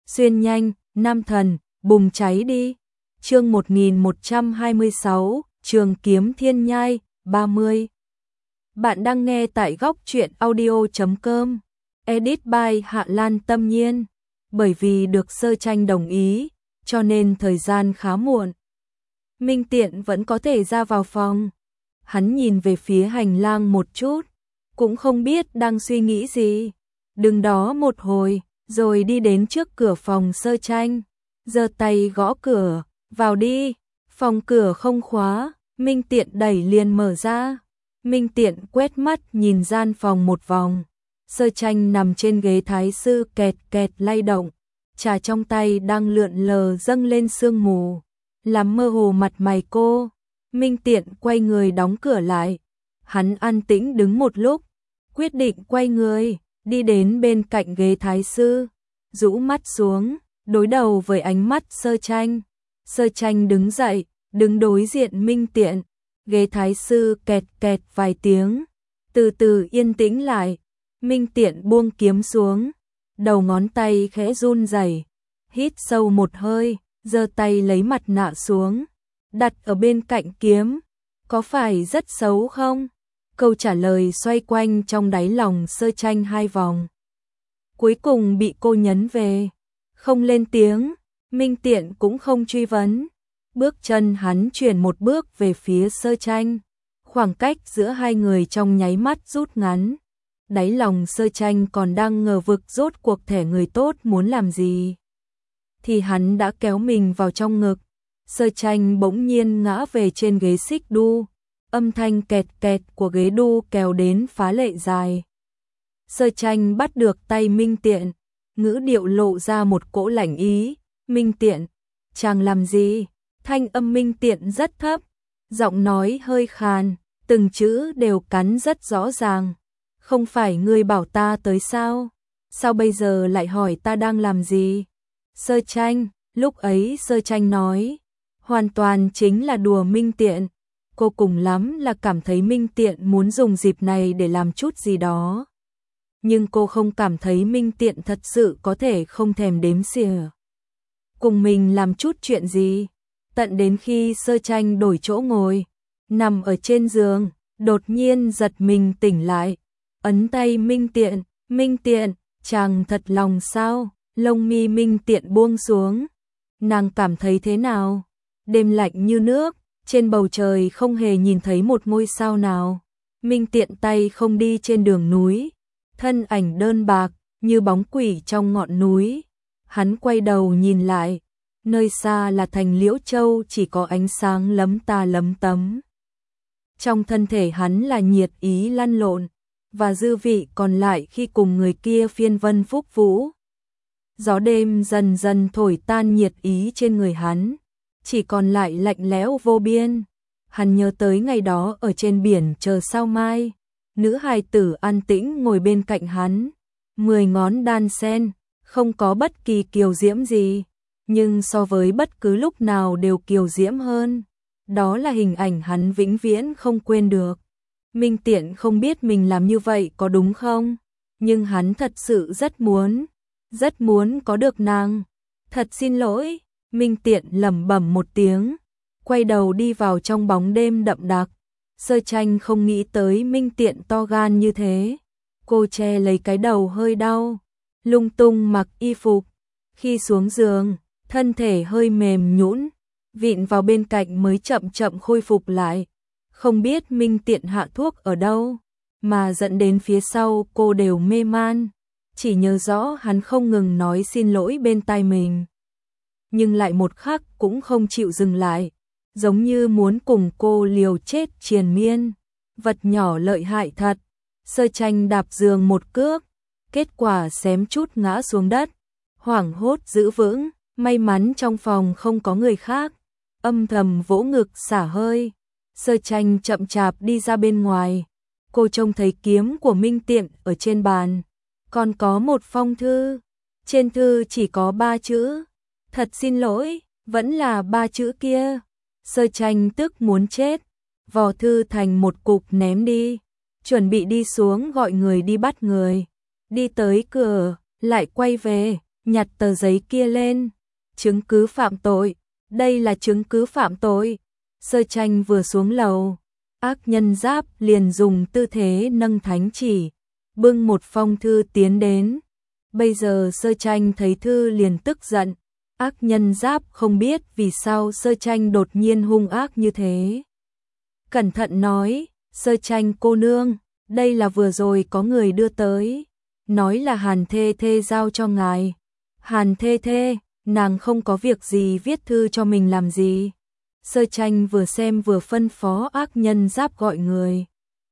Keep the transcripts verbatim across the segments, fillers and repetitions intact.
xuyên nhanh, nam thần, bùng cháy đi. Chương một nghìn một trăm hai mươi sáu, Trường kiếm thiên nhai, ba mươi. Bạn đang nghe tại góc truyện audio chấm com. Edit by Hạ Lan Tâm Nhiên. Bởi vì được Sơ Tranh đồng ý, cho nên thời gian khá muộn. Minh Tiện vẫn có thể ra vào phòng. Hắn nhìn về phía hành lang một chút, cũng không biết đang suy nghĩ gì. Đứng đó một hồi, rồi đi đến trước cửa phòng Sơ Tranh, giơ tay gõ cửa, vào đi. Phòng cửa không khóa, Minh Tiện đẩy liền mở ra. Minh Tiện quét mắt nhìn gian phòng một vòng. Sơ Tranh nằm trên ghế thái sư kẹt kẹt lay động, trà trong tay đang lượn lờ dâng lên sương mù, làm mơ hồ mặt mày cô. Minh Tiện quay người đóng cửa lại. Hắn an tĩnh đứng một lúc, quyết định quay người, đi đến bên cạnh ghế thái sư, rũ mắt xuống, đối đầu với ánh mắt Sơ Tranh. Sơ Tranh đứng dậy, đứng đối diện Minh Tiện. Ghế thái sư kẹt kẹt vài tiếng, từ từ yên tĩnh lại. Minh Tiện buông kiếm xuống, đầu ngón tay khẽ run rẩy, hít sâu một hơi, giơ tay lấy mặt nạ xuống, đặt ở bên cạnh kiếm. Có phải rất xấu không? Câu trả lời xoay quanh trong đáy lòng Sơ Tranh hai vòng. Cuối cùng bị cô nhấn về, không lên tiếng. Minh Tiện cũng không truy vấn. Bước chân hắn chuyển một bước về phía Sơ Tranh. Khoảng cách giữa hai người trong nháy mắt rút ngắn. Đáy lòng Sơ Tranh còn đang ngờ vực rốt cuộc thẻ người tốt muốn làm gì, thì hắn đã kéo mình vào trong ngực. Sơ Tranh bỗng nhiên ngã về trên ghế xích đu, âm thanh kẹt kẹt của ghế đu kéo đến phá lệ dài. Sơ Tranh bắt được tay Minh Tiện, ngữ điệu lộ ra một cỗ lạnh ý. Minh Tiện, chàng làm gì? Thanh âm Minh Tiện rất thấp, giọng nói hơi khàn, từng chữ đều cắn rất rõ ràng. Không phải ngươi bảo ta tới sao? Sao bây giờ lại hỏi ta đang làm gì? Sơ Tranh, lúc ấy Sơ Tranh nói, hoàn toàn chính là đùa Minh Tiện. Cô cùng lắm là cảm thấy Minh Tiện muốn dùng dịp này để làm chút gì đó. Nhưng cô không cảm thấy Minh Tiện thật sự có thể không thèm đếm xỉa cùng mình làm chút chuyện gì. Tận đến khi Sơ Tranh đổi chỗ ngồi, nằm ở trên giường, đột nhiên giật mình tỉnh lại, ấn tay Minh Tiện. Minh Tiện, chàng thật lòng sao? Lông mi Minh Tiện buông xuống. Nàng cảm thấy thế nào? Đêm lạnh như nước, trên bầu trời không hề nhìn thấy một ngôi sao nào. Minh Tiện tay không đi trên đường núi, thân ảnh đơn bạc như bóng quỷ trong ngọn núi. Hắn quay đầu nhìn lại, nơi xa là thành Liễu Châu chỉ có ánh sáng lấm ta lấm tấm. Trong thân thể hắn là nhiệt ý lăn lộn, và dư vị còn lại khi cùng người kia phiên vân phúc vũ. Gió đêm dần dần thổi tan nhiệt ý trên người hắn, chỉ còn lại lạnh lẽo vô biên. Hắn nhớ tới ngày đó ở trên biển chờ sao mai, nữ hài tử an tĩnh ngồi bên cạnh hắn, mười ngón đan sen, không có bất kỳ kiều diễm gì, nhưng so với bất cứ lúc nào đều kiều diễm hơn. Đó là hình ảnh hắn vĩnh viễn không quên được. Minh Tiện không biết mình làm như vậy có đúng không, nhưng hắn thật sự rất muốn, rất muốn có được nàng. Thật xin lỗi, Minh Tiện lẩm bẩm một tiếng, quay đầu đi vào trong bóng đêm đậm đặc. Sơ Tranh không nghĩ tới Minh Tiện to gan như thế. Cô che lấy cái đầu hơi đau, lung tung mặc y phục. Khi xuống giường, thân thể hơi mềm nhũn, vịn vào bên cạnh mới chậm chậm khôi phục lại. Không biết Minh Tiện hạ thuốc ở đâu, mà dẫn đến phía sau cô đều mê man. Chỉ nhớ rõ hắn không ngừng nói xin lỗi bên tai mình, nhưng lại một khắc cũng không chịu dừng lại, giống như muốn cùng cô liều chết triền miên. Vật nhỏ lợi hại thật. Sơ Tranh đạp giường một cước, kết quả xém chút ngã xuống đất. Hoảng hốt giữ vững, may mắn trong phòng không có người khác, âm thầm vỗ ngực xả hơi. Sơ Tranh chậm chạp đi ra bên ngoài. Cô trông thấy kiếm của Minh Tiện ở trên bàn, còn có một phong thư. Trên thư chỉ có ba chữ, thật xin lỗi, vẫn là ba chữ kia. Sơ Tranh tức muốn chết, vò thư thành một cục ném đi, chuẩn bị đi xuống gọi người đi bắt người. Đi tới cửa, lại quay về, nhặt tờ giấy kia lên. Chứng cứ phạm tội, đây là chứng cứ phạm tội. Sơ Tranh vừa xuống lầu, ác nhân Giáp liền dùng tư thế nâng thánh chỉ, bưng một phong thư tiến đến. Bây giờ Sơ Tranh thấy thư liền tức giận, ác nhân Giáp không biết vì sao Sơ Tranh đột nhiên hung ác như thế. Cẩn thận nói, Sơ Tranh cô nương, đây là vừa rồi có người đưa tới, nói là Hàn Thê Thê giao cho ngài. Hàn Thê Thê, nàng không có việc gì viết thư cho mình làm gì. Sơ Tranh vừa xem vừa phân phó ác nhân Giáp gọi người.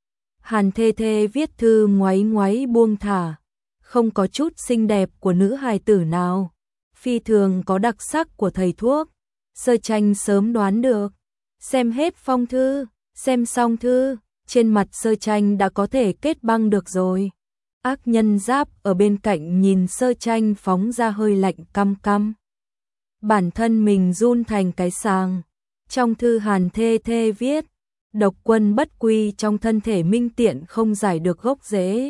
Hàn Thê Thê viết thư ngoáy ngoáy buông thả, không có chút xinh đẹp của nữ hài tử nào, phi thường có đặc sắc của thầy thuốc. Sơ Tranh sớm đoán được, xem hết phong thư, xem xong thư, trên mặt Sơ Tranh đã có thể kết băng được rồi. Ác nhân Giáp ở bên cạnh nhìn Sơ Tranh phóng ra hơi lạnh căm căm. Bản thân mình run thành cái sàng. Trong thư Hàn Thê Thê viết, độc quân bất quy trong thân thể Minh Tiện không giải được gốc rễ.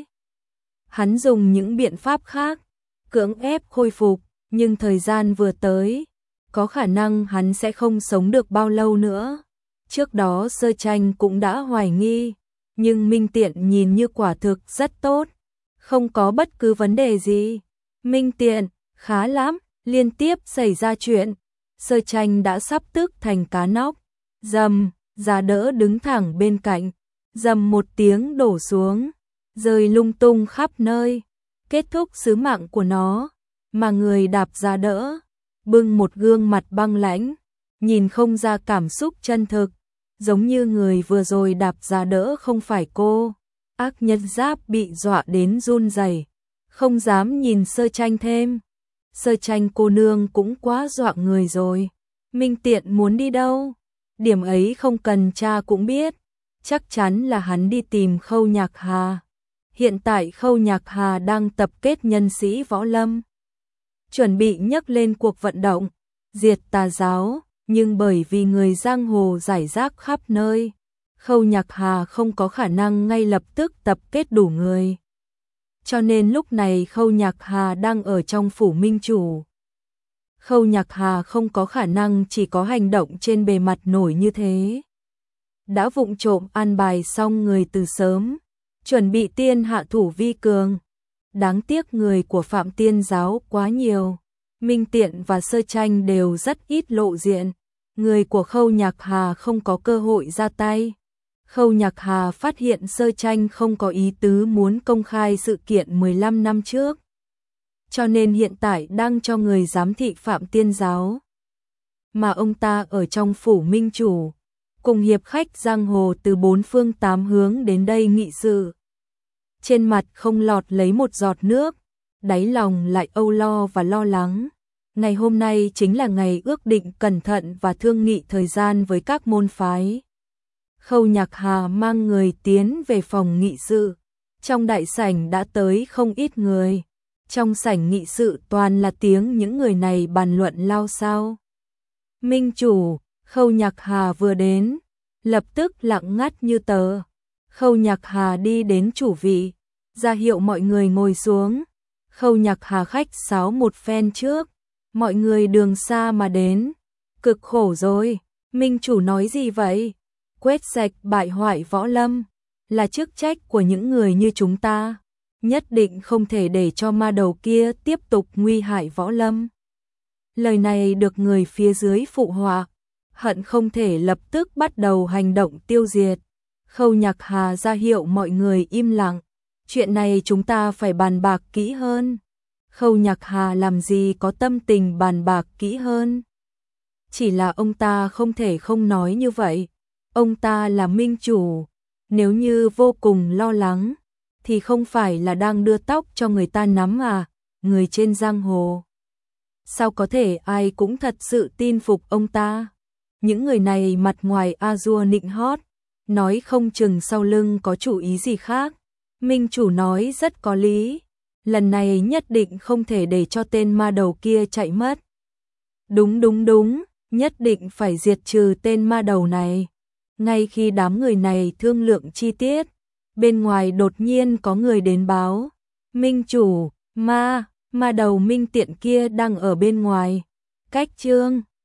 Hắn dùng những biện pháp khác, cưỡng ép khôi phục, nhưng thời gian vừa tới, có khả năng hắn sẽ không sống được bao lâu nữa. Trước đó Sơ Tranh cũng đã hoài nghi, nhưng Minh Tiện nhìn như quả thực rất tốt, không có bất cứ vấn đề gì. Minh Tiện, khá lắm, liên tiếp xảy ra chuyện. Sơ Tranh đã sắp tức thành cá nóc. Dầm, giá đỡ đứng thẳng bên cạnh, dầm một tiếng đổ xuống, rơi lung tung khắp nơi, kết thúc sứ mạng của nó, mà người đạp giá đỡ, bưng một gương mặt băng lãnh, nhìn không ra cảm xúc chân thực, giống như người vừa rồi đạp giá đỡ không phải cô. Ác nhân Giáp bị dọa đến run rẩy, không dám nhìn Sơ Tranh thêm. Sơ Tranh cô nương cũng quá dọa người rồi. Minh Tiện muốn đi đâu? Điểm ấy không cần cha cũng biết. Chắc chắn là hắn đi tìm Khâu Nhạc Hà. Hiện tại Khâu Nhạc Hà đang tập kết nhân sĩ võ lâm, chuẩn bị nhấc lên cuộc vận động, diệt tà giáo, nhưng bởi vì người giang hồ rải rác khắp nơi, Khâu Nhạc Hà không có khả năng ngay lập tức tập kết đủ người. Cho nên lúc này Khâu Nhạc Hà đang ở trong phủ Minh Chủ. Khâu Nhạc Hà không có khả năng chỉ có hành động trên bề mặt nổi như thế. Đã vụng trộm an bài xong người từ sớm, chuẩn bị tiên hạ thủ vi cường. Đáng tiếc người của Phạm Tiên giáo quá nhiều, Minh Tiện và Sơ Tranh đều rất ít lộ diện. Người của Khâu Nhạc Hà không có cơ hội ra tay. Khâu Nhạc Hà phát hiện Sơ Tranh không có ý tứ muốn công khai sự kiện mười lăm năm trước, cho nên hiện tại đang cho người giám thị Phạm Tiên giáo. Mà ông ta ở trong phủ Minh Chủ, cùng hiệp khách giang hồ từ bốn phương tám hướng đến đây nghị sự. Trên mặt không lọt lấy một giọt nước, đáy lòng lại âu lo và lo lắng. Ngày hôm nay chính là ngày ước định cẩn thận và thương nghị thời gian với các môn phái. Khâu Nhạc Hà mang người tiến về phòng nghị sự. Trong đại sảnh đã tới không ít người. Trong sảnh nghị sự toàn là tiếng những người này bàn luận lao xao. Minh Chủ, Khâu Nhạc Hà vừa đến, lập tức lặng ngắt như tờ. Khâu Nhạc Hà đi đến chủ vị, ra hiệu mọi người ngồi xuống. Khâu Nhạc Hà khách sáo một phen trước, mọi người đường xa mà đến, cực khổ rồi. Minh Chủ nói gì vậy? Quét sạch bại hoại võ lâm là chức trách của những người như chúng ta, nhất định không thể để cho ma đầu kia tiếp tục nguy hại võ lâm. Lời này được người phía dưới phụ họa, hận không thể lập tức bắt đầu hành động tiêu diệt. Khâu Nhạc Hà ra hiệu mọi người im lặng, chuyện này chúng ta phải bàn bạc kỹ hơn. Khâu Nhạc Hà làm gì có tâm tình bàn bạc kỹ hơn. Chỉ là ông ta không thể không nói như vậy. Ông ta là Minh Chủ, nếu như vô cùng lo lắng, thì không phải là đang đưa tóc cho người ta nắm à, người trên giang hồ. Sao có thể ai cũng thật sự tin phục ông ta? Những người này mặt ngoài a dua nịnh hót, nói không chừng sau lưng có chủ ý gì khác. Minh Chủ nói rất có lý, lần này nhất định không thể để cho tên ma đầu kia chạy mất. Đúng đúng đúng, nhất định phải diệt trừ tên ma đầu này. Ngay khi đám người này thương lượng chi tiết, bên ngoài đột nhiên có người đến báo. Minh Chủ, ma, mà đầu minh tiện kia đang ở bên ngoài. Cách chương